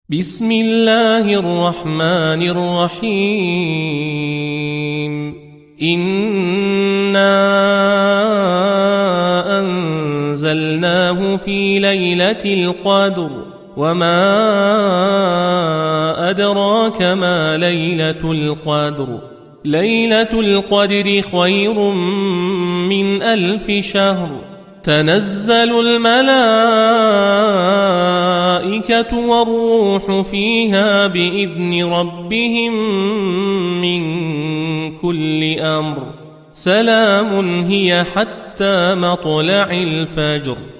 بسم الله الرحمن الرحيم إنا أنزلناه في ليلة القدر وما أدراك ما ليلة القدر ليلة القدر خير من 1000 شهر تنزل الملائكة والروح فيها بإذن ربهم من كل أمر سلام هي حتى مطلع الفجر.